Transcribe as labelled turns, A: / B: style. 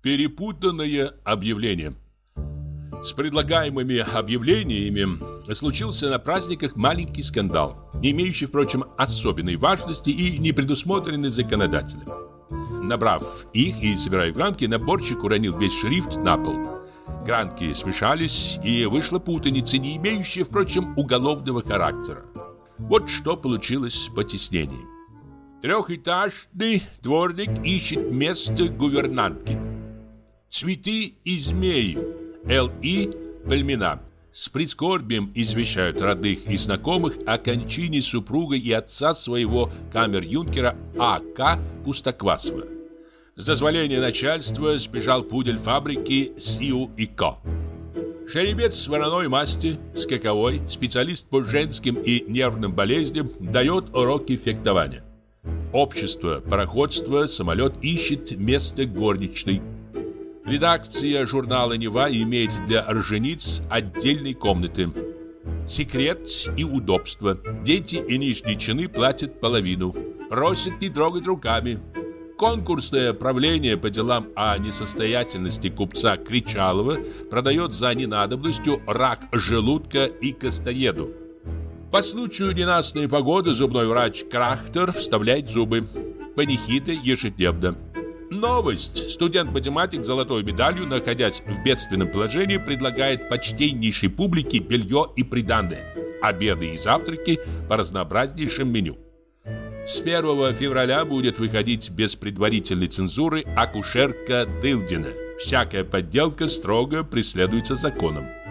A: Перепутанное объявление. С предлагаемыми объявлениями случился на праздниках маленький скандал, не имеющий, впрочем, особенной важности и не предусмотренный законодателем. Набрав их и собирая гранки, наборщик уронил весь шрифт на пол. Гранки смешались, и вышла путаница, не имеющая, впрочем, уголовного характера. Вот что получилось по тиснению. Трехэтажный дворник ищет место гувернантки. Цветы и змеи. Л.И. Пальмина. С прискорбием извещают родных и знакомых о кончине супруга и отца своего камер-юнкера А.К. Пустоквасова. С дозволения начальства сбежал пудель фабрики Сиу и Ко. Жеребец вороной масти, скаковой, специалист по женским и нервным болезням, дает уроки фехтования. Общество, пароходство, самолет ищет место горничной. Редакция журнала «Нева» имеет для рожениц отдельные комнаты. Секрет и удобство. Дети и нижние чины платят половину. Просят не трогать руками. Конкурсное правление по делам о несостоятельности купца Кричалова продает за ненадобностью рак желудка и костоеду. По случаю ненастной погоды зубной врач Крахтер вставляет зубы. Панихида ежедневно. Новость. Студент-математик с золотой медалью, находясь в бедственном положении, предлагает почтеннейшей публике белье и приданое. Обеды и завтраки по разнообразнейшим меню. С 1 февраля будет выходить без предварительной цензуры акушерка Дылдина. Всякая подделка строго преследуется законом.